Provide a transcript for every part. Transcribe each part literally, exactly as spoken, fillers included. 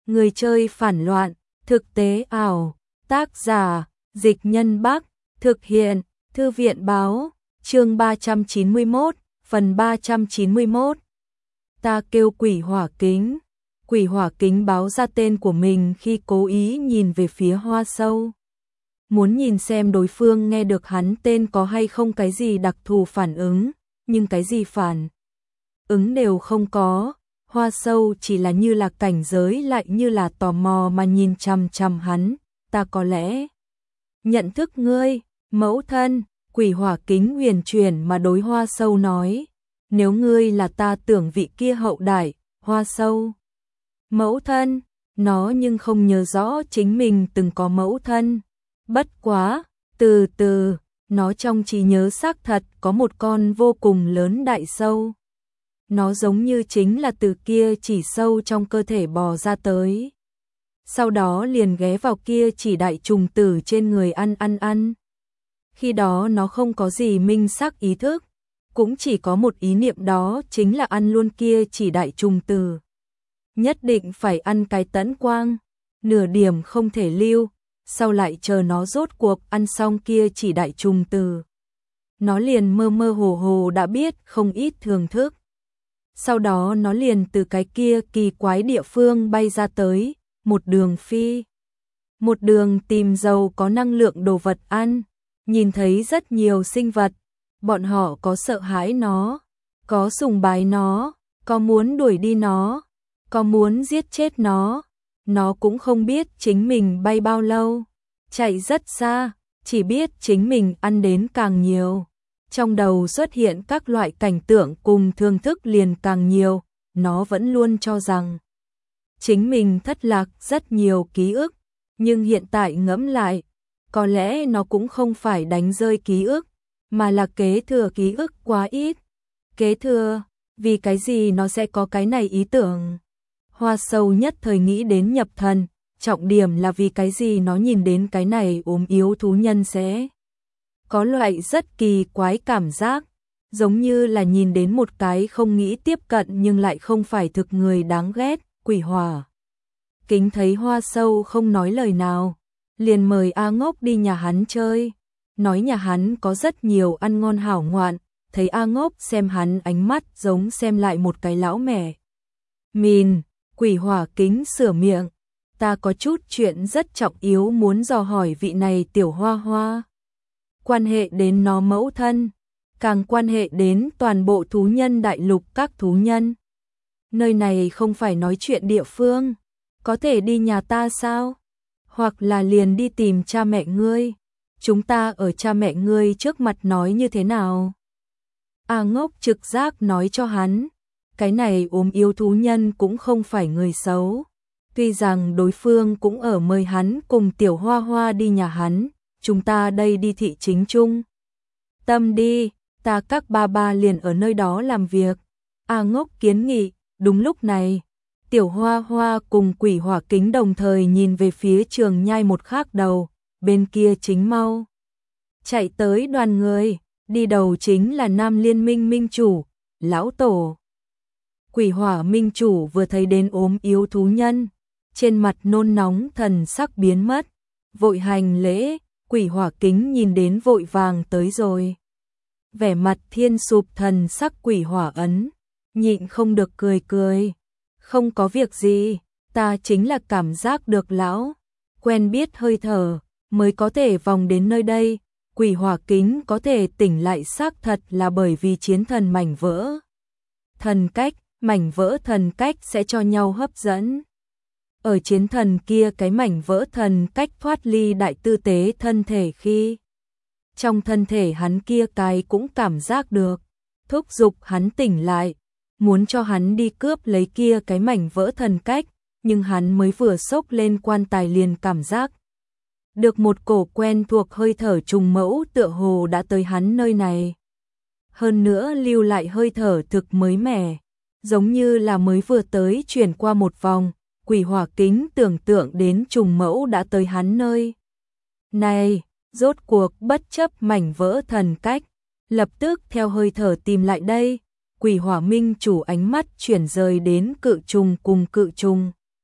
Người chơi phản loạn, thực tế ảo, tác giả, Dịch Nhân Bắc, thực hiện, Thư viện báo, chương ba trăm chín mươi mốt, phần ba trăm chín mươi mốt. Ta kêu quỷ hỏa kính. Quỷ hỏa kính báo ra tên của mình khi cố ý nhìn về phía Hoa Sâu. Muốn nhìn xem đối phương nghe được hắn tên có hay không cái gì đặc thù phản ứng, nhưng cái gì phản ứng đều không có. Hoa Sâu chỉ là như là cảnh giới lại như là tò mò mà nhìn chằm chằm hắn. Ta có lẽ nhận thức ngươi, mẫu thân. Quỷ hỏa kính huyền chuyển mà đối Hoa Sâu nói. Nếu ngươi là ta tưởng vị kia hậu đại, Hoa Sâu. Mẫu thân, nó nhưng không nhớ rõ chính mình từng có mẫu thân. Bất quá, từ từ, nó trong trí nhớ xác thật có một con vô cùng lớn đại sâu. Nó giống như chính là từ kia chỉ sâu trong cơ thể bò ra tới. Sau đó liền ghé vào kia chỉ đại trùng tử trên người ăn ăn ăn. Khi đó nó không có gì minh xác ý thức, cũng chỉ có một ý niệm, đó chính là ăn luôn kia chỉ đại trùng tử. Nhất định phải ăn cái tẫn quang, nửa điểm không thể lưu, sau lại chờ nó rốt cuộc ăn xong kia chỉ đại trùng tử. Nó liền mơ mơ hồ hồ đã biết không ít thường thức. Sau đó nó liền từ cái kia kỳ quái địa phương bay ra tới, một đường phi. Một đường tìm giàu có năng lượng đồ vật ăn, nhìn thấy rất nhiều sinh vật. Bọn họ có sợ hãi nó, có sùng bái nó, có muốn đuổi đi nó, có muốn giết chết nó. Nó cũng không biết chính mình bay bao lâu, chạy rất xa, chỉ biết chính mình ăn đến càng nhiều. Trong đầu xuất hiện các loại cảnh tượng cùng thương thức liền càng nhiều, nó vẫn luôn cho rằng chính mình thất lạc rất nhiều ký ức, nhưng hiện tại ngẫm lại, có lẽ nó cũng không phải đánh rơi ký ức, mà là kế thừa ký ức quá ít. Kế thừa, vì cái gì nó sẽ có cái này ý tưởng? Hoa Sâu nhất thời nghĩ đến nhập thần, trọng điểm là vì cái gì nó nhìn đến cái này ốm yếu thú nhân sẽ có loại rất kỳ quái cảm giác, giống như là nhìn đến một cái không nghĩ tiếp cận nhưng lại không phải thực người đáng ghét. Quỷ hỏa kính thấy Hoa Sâu không nói lời nào, liền mời A Ngốc đi nhà hắn chơi, nói nhà hắn có rất nhiều ăn ngon hảo ngoạn. Thấy A Ngốc xem hắn ánh mắt giống xem lại một cái lão mẹ mìn. Quỷ hỏa kính sửa miệng, ta có chút chuyện rất trọng yếu muốn dò hỏi vị này tiểu hoa hoa. Quan hệ đến nó mẫu thân, càng quan hệ đến toàn bộ thú nhân đại lục các thú nhân. Nơi này không phải nói chuyện địa phương, có thể đi nhà ta sao? Hoặc là liền đi tìm cha mẹ ngươi, chúng ta ở cha mẹ ngươi trước mặt nói như thế nào? A Ngốc trực giác nói cho hắn, cái này ốm yếu thú nhân cũng không phải người xấu. Tuy rằng đối phương cũng ở mời hắn cùng tiểu hoa hoa đi nhà hắn, chúng ta đây đi thị chính chung. Tâm đi, ta các ba ba liền ở nơi đó làm việc. A Ngốc kiến nghị. Đúng lúc này, tiểu hoa hoa cùng quỷ hỏa kính đồng thời nhìn về phía Trường Nhai một khác đầu, bên kia chính mau chạy tới đoàn người, đi đầu chính là Nam Liên Minh Minh Chủ, Lão Tổ. Quỷ hỏa Minh Chủ vừa thấy đến ốm yếu thú nhân, trên mặt nôn nóng thần sắc biến mất, vội hành lễ. Quỷ hỏa kính nhìn đến vội vàng tới rồi, vẻ mặt thiên sụp thần sắc quỷ hỏa ấn, nhịn không được cười cười. Không có việc gì, ta chính là cảm giác được lão quen biết hơi thở mới có thể vòng đến nơi đây. Quỷ hỏa kính có thể tỉnh lại xác thật là bởi vì chiến thần mảnh vỡ thần cách, mảnh vỡ thần cách sẽ cho nhau hấp dẫn. Ở chiến thần kia cái mảnh vỡ thần cách thoát ly đại tư tế thân thể khi trong thân thể hắn kia cái cũng cảm giác được, thúc giục hắn tỉnh lại, muốn cho hắn đi cướp lấy kia cái mảnh vỡ thần cách, nhưng hắn mới vừa xốc lên quan tài liền cảm giác được một cổ quen thuộc hơi thở trùng mẫu tựa hồ đã tới hắn nơi này. Hơn nữa lưu lại hơi thở thực mới mẻ, giống như là mới vừa tới chuyển qua một vòng. Quỷ hỏa kính tưởng tượng đến trùng mẫu đã tới hắn nơi này, rốt cuộc bất chấp mảnh vỡ thần cách, lập tức theo hơi thở tìm lại đây. Quỷ hỏa Minh Chủ ánh mắt chuyển rời đến cự trùng cùng cự trùng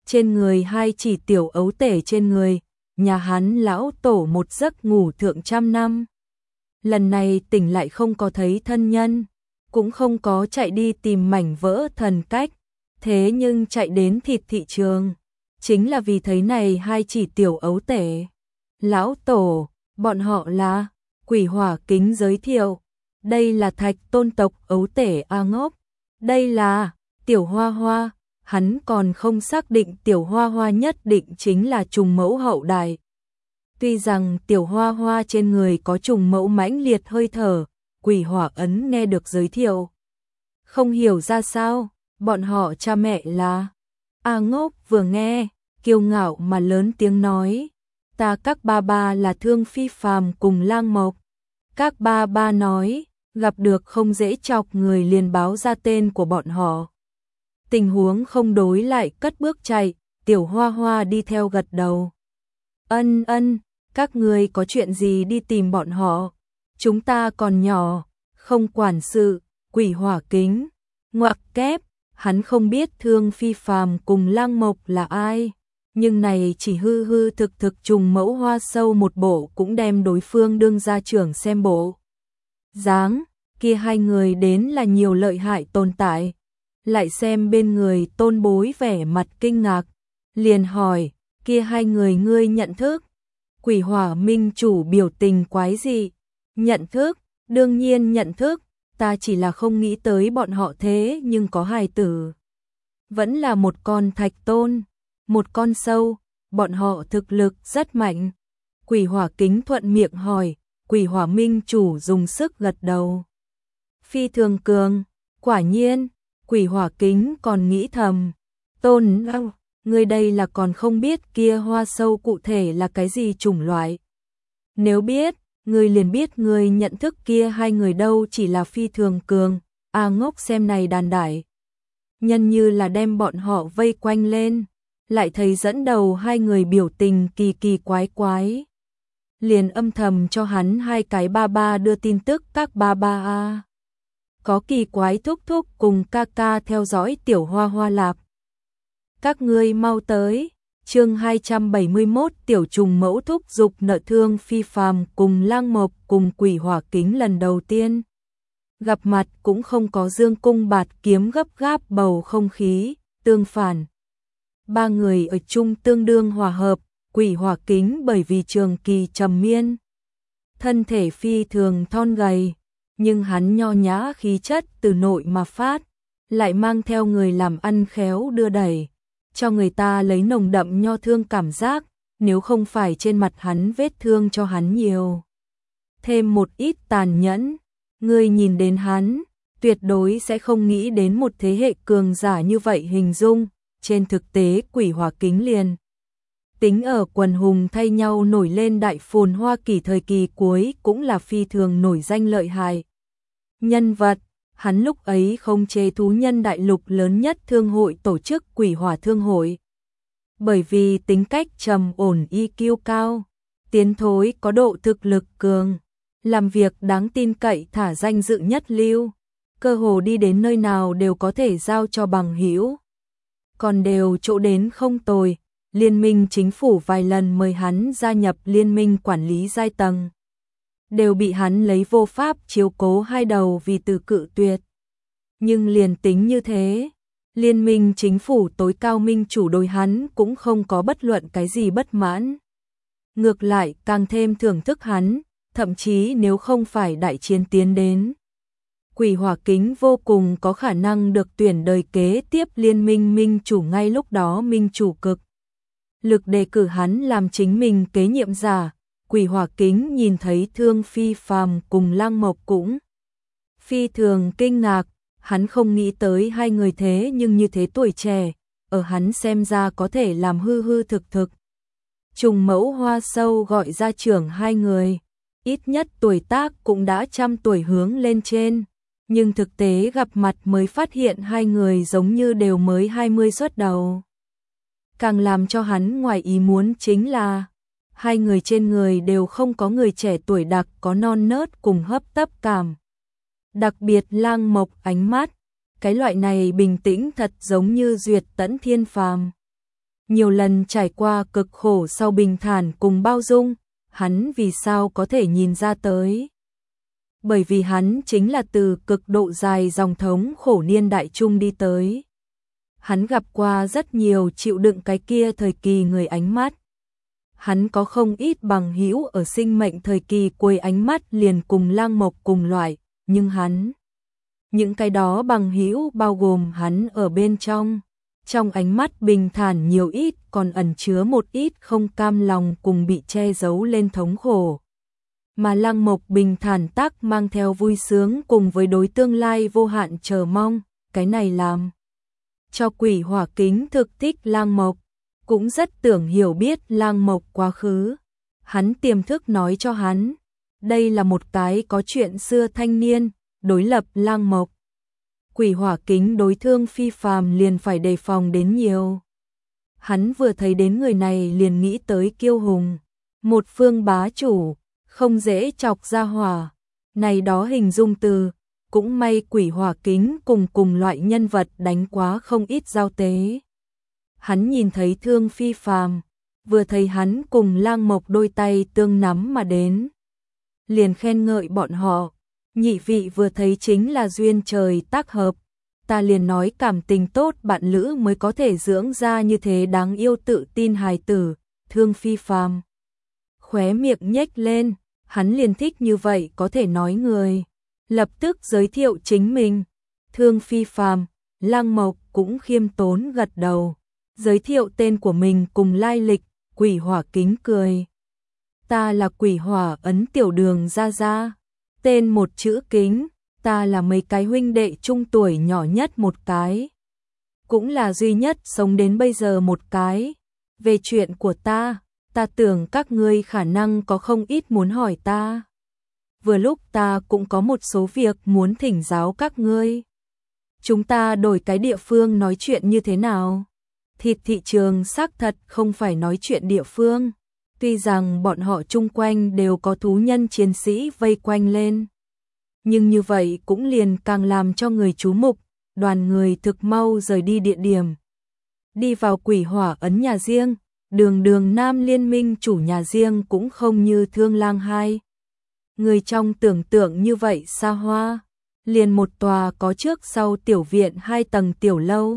trên người hai chỉ tiểu ấu tể trên người, nhà hắn lão tổ một giấc ngủ thượng trăm năm. Lần này tỉnh lại không có thấy thân nhân, cũng không có chạy đi tìm mảnh vỡ thần cách, thế nhưng chạy đến thịt thị trường, chính là vì thấy này hai chỉ tiểu ấu tể. Lão tổ, bọn họ là, Quỷ Hỏa Kính giới thiệu, đây là Thạch Tôn tộc ấu tể A Ngốc, đây là Tiểu Hoa Hoa, hắn còn không xác định Tiểu Hoa Hoa nhất định chính là trùng mẫu hậu đại. Tuy rằng Tiểu Hoa Hoa trên người có trùng mẫu mãnh liệt hơi thở, Quỷ Hỏa Ấn nghe được giới thiệu, không hiểu ra sao, bọn họ cha mẹ là. A Ngốc vừa nghe, kiêu ngạo mà lớn tiếng nói, ta các ba ba là Thương Phi Phàm cùng Lang Mộc. Các ba ba nói, gặp được không dễ chọc người liền báo ra tên của bọn họ. Tình huống không đối lại cất bước chạy, Tiểu Hoa Hoa đi theo gật đầu. Ân ân, các người có chuyện gì đi tìm bọn họ, chúng ta còn nhỏ, không quản sự. Quỷ Hỏa Kính, ngoặc kép, hắn không biết Thương Phi Phàm cùng Lang Mộc là ai, nhưng này chỉ hư hư thực thực trùng mẫu Hoa Sâu một bộ cũng đem đối phương đương gia trưởng xem bộ. Dáng, kia hai người đến là nhiều lợi hại tồn tại, lại xem bên người Tôn Bối vẻ mặt kinh ngạc, liền hỏi, kia hai người ngươi nhận thức? Quỷ Hỏa Minh chủ biểu tình quái dị, nhận thức, đương nhiên nhận thức, ta chỉ là không nghĩ tới bọn họ thế nhưng có hài tử. Vẫn là một con thạch tôn, một con sâu, bọn họ thực lực rất mạnh. Quỷ Hỏa Kính thuận miệng hỏi, Quỷ Hỏa Minh chủ dùng sức gật đầu. Phi thường cường, quả nhiên, Quỷ Hỏa Kính còn nghĩ thầm, Tôn Long, người đây là còn không biết kia hoa sâu cụ thể là cái gì chủng loại. Nếu biết, người liền biết người nhận thức kia hai người đâu chỉ là phi thường cường. A Ngốc xem này đàn đại nhân như là đem bọn họ vây quanh lên, lại thấy dẫn đầu hai người biểu tình kỳ kỳ quái quái. Liền âm thầm cho hắn hai cái ba ba đưa tin tức các ba ba a. Có kỳ quái thúc thúc cùng ca ca theo dõi Tiểu Hoa Hoa lạp. Các ngươi mau tới. Chương hai trăm bảy mươi mốt Tiểu Trùng Mẫu thúc giục nợ Thương Phi Phàm cùng Lang Mộc cùng Quỷ Hỏa Kính lần đầu tiên gặp mặt cũng không có dương cung bạt kiếm gấp gáp bầu không khí, tương phản. Ba người ở chung tương đương hòa hợp, Quỷ Hỏa Kính bởi vì trường kỳ trầm miên, thân thể phi thường thon gầy, nhưng hắn nho nhã khí chất từ nội mà phát, lại mang theo người làm ăn khéo đưa đẩy, cho người ta lấy nồng đậm nho thương cảm giác, nếu không phải trên mặt hắn vết thương cho hắn nhiều. Thêm một ít tàn nhẫn, người nhìn đến hắn, tuyệt đối sẽ không nghĩ đến một thế hệ cường giả như vậy hình dung, trên thực tế Quỷ Hỏa Kính liền. Tính ở quần hùng thay nhau nổi lên đại phồn Hoa Kỳ thời kỳ cuối cũng là phi thường nổi danh lợi hại. Nhân vật, hắn lúc ấy không chế thú nhân đại lục lớn nhất thương hội tổ chức Quỷ Hỏa Thương hội. Bởi vì tính cách trầm ổn i kiu cao, tiến thối có độ thực lực cường, làm việc đáng tin cậy thả danh dự nhất lưu, cơ hồ đi đến nơi nào đều có thể giao cho bằng hữu. Còn đều chỗ đến không tồi, liên minh chính phủ vài lần mời hắn gia nhập liên minh quản lý giai tầng. Đều bị hắn lấy vô pháp chiếu cố hai đầu vì từ cự tuyệt. Nhưng liền tính như thế, liên minh chính phủ tối cao minh chủ đối hắn cũng không có bất luận cái gì bất mãn. Ngược lại càng thêm thưởng thức hắn, thậm chí nếu không phải đại chiến tiến đến. Quỷ Hỏa Kính vô cùng có khả năng được tuyển đời kế tiếp liên minh minh chủ ngay lúc đó minh chủ cực. Lực đề cử hắn làm chính mình kế nhiệm giả. Quỷ Hỏa Kính nhìn thấy Thương Phi Phàm cùng Lang Mộc cũng phi thường kinh ngạc, hắn không nghĩ tới hai người thế nhưng như thế tuổi trẻ, ở hắn xem ra có thể làm hư hư thực thực. Trùng mẫu Hoa Sâu gọi ra trưởng hai người, ít nhất tuổi tác cũng đã trăm tuổi hướng lên trên, nhưng thực tế gặp mặt mới phát hiện hai người giống như đều mới hai mươi xuất đầu. Càng làm cho hắn ngoài ý muốn chính là hai người trên người đều không có người trẻ tuổi đặc có non nớt cùng hấp tấp cảm. Đặc biệt Lang Mộc ánh mắt, cái loại này bình tĩnh thật giống như duyệt tẫn thiên phàm. Nhiều lần trải qua cực khổ sau bình thản cùng bao dung, hắn vì sao có thể nhìn ra tới? Bởi vì hắn chính là từ cực độ dài dòng thống khổ niên đại chung đi tới. Hắn gặp qua rất nhiều chịu đựng cái kia thời kỳ người ánh mắt. Hắn có không ít bằng hữu ở sinh mệnh thời kỳ cuối ánh mắt liền cùng Lang Mộc cùng loại, nhưng hắn, những cái đó bằng hữu bao gồm hắn ở bên trong. Trong ánh mắt bình thản nhiều ít còn ẩn chứa một ít không cam lòng cùng bị che giấu lên thống khổ. Mà Lang Mộc bình thản tác mang theo vui sướng cùng với đối tương lai vô hạn chờ mong, cái này làm cho Quỷ Hỏa Kính thực thích Lang Mộc, cũng rất tưởng hiểu biết Lang Mộc quá khứ. Hắn tiềm thức nói cho hắn, đây là một cái có chuyện xưa thanh niên, đối lập Lang Mộc. Quỷ Hỏa Kính đối thương phi phàm liền phải đề phòng đến nhiều. Hắn vừa thấy đến người này liền nghĩ tới Kiêu Hùng, một phương bá chủ, không dễ chọc ra hỏa. Này đó hình dung từ, cũng may Quỷ Hỏa Kính cùng cùng loại nhân vật đánh quá không ít giao tế. Hắn nhìn thấy thương phi phàm, vừa thấy hắn cùng Lang Mộc đôi tay tương nắm mà đến. Liền khen ngợi bọn họ, nhị vị vừa thấy chính là duyên trời tác hợp. Ta liền nói cảm tình tốt bạn lữ mới có thể dưỡng ra như thế đáng yêu tự tin hài tử, thương phi phàm. Khóe miệng nhếch lên, hắn liền thích như vậy có thể nói người. Lập tức giới thiệu chính mình, thương phi phàm, Lang Mộc cũng khiêm tốn gật đầu. Giới thiệu tên của mình cùng lai lịch, Quỷ Hỏa Kính cười. Ta là Quỷ Hỏa Ấn Tiểu Đường Gia Gia, tên một chữ Kính, ta là mấy cái huynh đệ trung tuổi nhỏ nhất một cái. Cũng là duy nhất sống đến bây giờ một cái. Về chuyện của ta, ta tưởng các ngươi khả năng có không ít muốn hỏi ta. Vừa lúc ta cũng có một số việc muốn thỉnh giáo các ngươi. Chúng ta đổi cái địa phương nói chuyện như thế nào? Thịt thị trường xác thật không phải nói chuyện địa phương. Tuy rằng bọn họ chung quanh đều có thú nhân chiến sĩ vây quanh lên. Nhưng như vậy cũng liền càng làm cho người chú mục, đoàn người thực mau rời đi địa điểm. Đi vào Quỷ Hỏa Ấn nhà riêng, đường đường Nam Liên Minh chủ nhà riêng cũng không như Thương Lang hai. Người trong tưởng tượng như vậy xa hoa, liền một tòa có trước sau tiểu viện hai tầng tiểu lâu.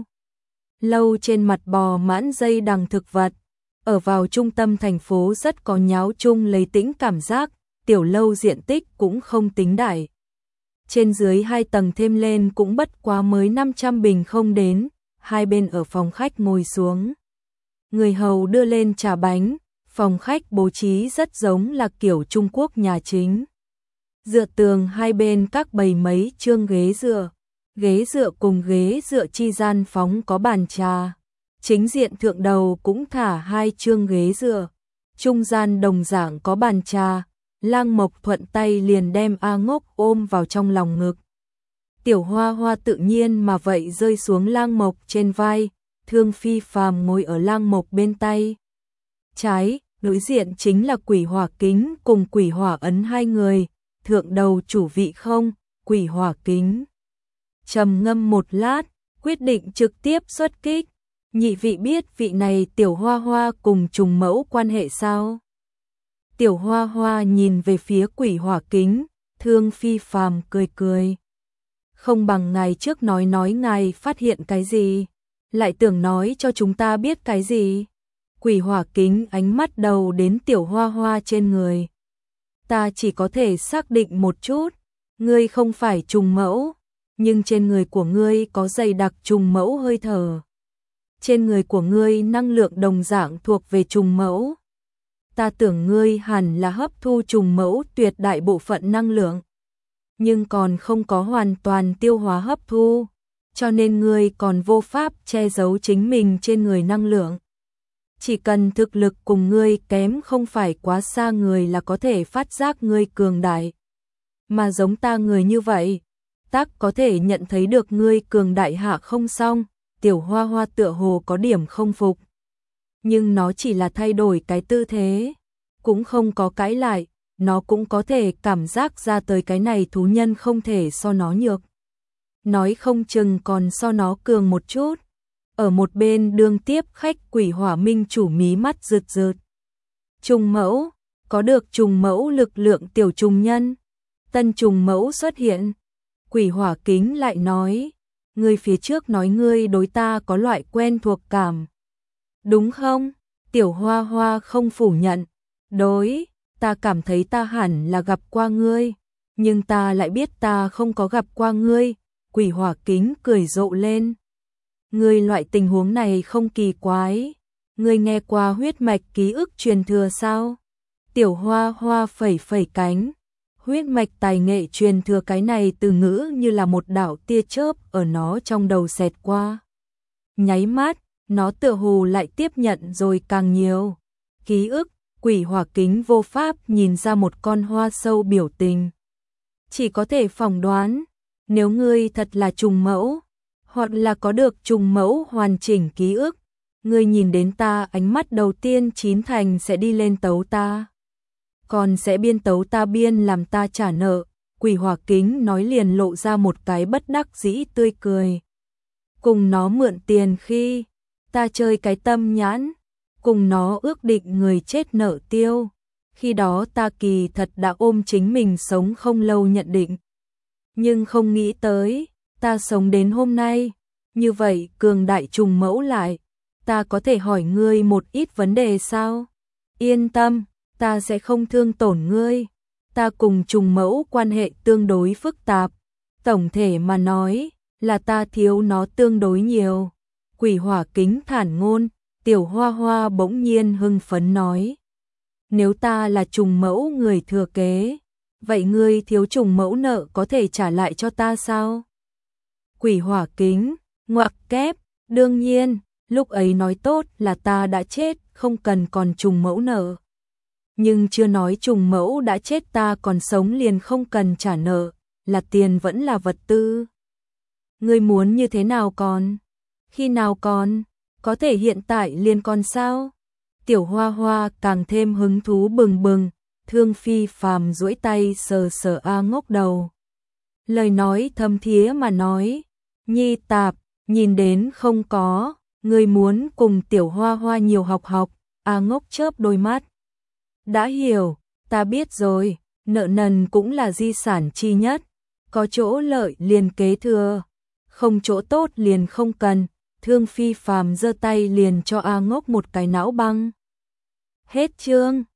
Lâu trên mặt bò mãn dây đằng thực vật, ở vào trung tâm thành phố rất có nháo chung lấy tĩnh cảm giác, tiểu lâu diện tích cũng không tính đại. Trên dưới hai tầng thêm lên cũng bất quá mới năm trăm bình không đến, hai bên ở phòng khách ngồi xuống. Người hầu đưa lên trà bánh, phòng khách bố trí rất giống là kiểu Trung Quốc nhà chính. Dựa tường hai bên các bày mấy chương ghế dựa, ghế dựa cùng ghế dựa chi gian phóng có bàn trà. Chính diện thượng đầu cũng thả hai chương ghế dựa, trung gian đồng dạng có bàn trà. Lang Mộc thuận tay liền đem A Ngốc ôm vào trong lòng ngực. Tiểu Hoa Hoa tự nhiên mà vậy rơi xuống Lang Mộc trên vai, thương phi phàm ngồi ở Lang Mộc bên tay trái, đối diện chính là Quỷ Hỏa Kính cùng Quỷ Hỏa Ấn hai người, thượng đầu chủ vị không, Quỷ Hỏa Kính. Trầm ngâm một lát, quyết định trực tiếp xuất kích. Nhị vị biết vị này Tiểu Hoa Hoa cùng trùng mẫu quan hệ sao? Tiểu Hoa Hoa nhìn về phía Quỷ Hỏa Kính, thương phi phàm cười cười. Không bằng ngày trước nói nói ngài phát hiện cái gì, lại tưởng nói cho chúng ta biết cái gì. Quỷ Hỏa Kính ánh mắt đầu đến Tiểu Hoa Hoa trên người. Ta chỉ có thể xác định một chút, ngươi không phải trùng mẫu, nhưng trên người của ngươi có dày đặc trùng mẫu hơi thở. Trên người của ngươi năng lượng đồng dạng thuộc về trùng mẫu. Ta tưởng ngươi hẳn là hấp thu trùng mẫu tuyệt đại bộ phận năng lượng, nhưng còn không có hoàn toàn tiêu hóa hấp thu, cho nên ngươi còn vô pháp che giấu chính mình trên người năng lượng. Chỉ cần thực lực cùng ngươi kém không phải quá xa người là có thể phát giác ngươi cường đại. Mà giống ta người như vậy, tác có thể nhận thấy được ngươi cường đại hạ không xong. Tiểu Hoa Hoa tựa hồ có điểm không phục. Nhưng nó chỉ là thay đổi cái tư thế, cũng không có cãi lại, nó cũng có thể cảm giác ra tới cái này thú nhân không thể so nó nhược. Nói không chừng còn so nó cường một chút. ở một bên đương tiếp khách Quỷ Hỏa Minh chủ mí mắt rực rực. Trùng mẫu, có được trùng mẫu lực lượng tiểu trùng nhân. Tân trùng mẫu xuất hiện. Quỷ Hỏa Kính lại nói, ngươi phía trước nói ngươi đối ta có loại quen thuộc cảm. Đúng không? Tiểu Hoa Hoa không phủ nhận. Đối, ta cảm thấy ta hẳn là gặp qua ngươi, nhưng ta lại biết ta không có gặp qua ngươi. Quỷ Hỏa Kính cười rộ lên. Ngươi loại tình huống này không kỳ quái. Ngươi nghe qua huyết mạch ký ức truyền thừa sao? Tiểu Hoa Hoa phẩy phẩy cánh. Huyết mạch tài nghệ truyền thừa, cái này từ ngữ như là một đạo tia chớp ở nó trong đầu xẹt qua. Nháy mắt, nó tựa hồ lại tiếp nhận rồi càng nhiều ký ức. Quỷ Hỏa Kính vô pháp nhìn ra một con hoa sâu biểu tình. Chỉ có thể phỏng đoán, nếu ngươi thật là trùng mẫu, hoặc là có được trùng mẫu hoàn chỉnh ký ức, ngươi nhìn đến ta ánh mắt đầu tiên chín thành sẽ đi lên tấu ta. Còn sẽ biên tấu ta biên làm ta trả nợ. Quỷ Hỏa Kính nói liền lộ ra một cái bất đắc dĩ tươi cười. Cùng nó mượn tiền khi ta chơi cái tâm nhãn, cùng nó ước định người chết nợ tiêu, khi đó ta kỳ thật đã ôm chính mình sống không lâu nhận định. Nhưng không nghĩ tới, ta sống đến hôm nay, như vậy cường đại trùng mẫu lại, ta có thể hỏi ngươi một ít vấn đề sao? Yên tâm, ta sẽ không thương tổn ngươi. Ta cùng trùng mẫu quan hệ tương đối phức tạp, tổng thể mà nói là ta thiếu nó tương đối nhiều. Quỷ Hỏa Kính thản ngôn. Tiểu Hoa Hoa bỗng nhiên hưng phấn nói, nếu ta là trùng mẫu người thừa kế, vậy ngươi thiếu trùng mẫu nợ có thể trả lại cho ta sao? Quỷ Hỏa Kính, ngoặc kép, đương nhiên, lúc ấy nói tốt là ta đã chết, không cần còn trùng mẫu nợ. Nhưng chưa nói trùng mẫu đã chết ta còn sống liền không cần trả nợ, là tiền vẫn là vật tư. Ngươi muốn như thế nào còn? Khi nào còn? Có thể hiện tại liền còn sao? Tiểu Hoa Hoa càng thêm hứng thú bừng bừng. Thương Phi Phàm duỗi tay sờ sờ A Ngốc đầu. Lời nói thâm thía mà nói, Nhi tạp, nhìn đến không có, ngươi muốn cùng Tiểu Hoa Hoa nhiều học học. A Ngốc chớp đôi mắt. Đã hiểu, ta biết rồi, nợ nần cũng là di sản chi nhất, có chỗ lợi liền kế thừa, không chỗ tốt liền không cần. Thương Phi Phàm giơ tay liền cho A Ngốc một cái não băng. Hết chương.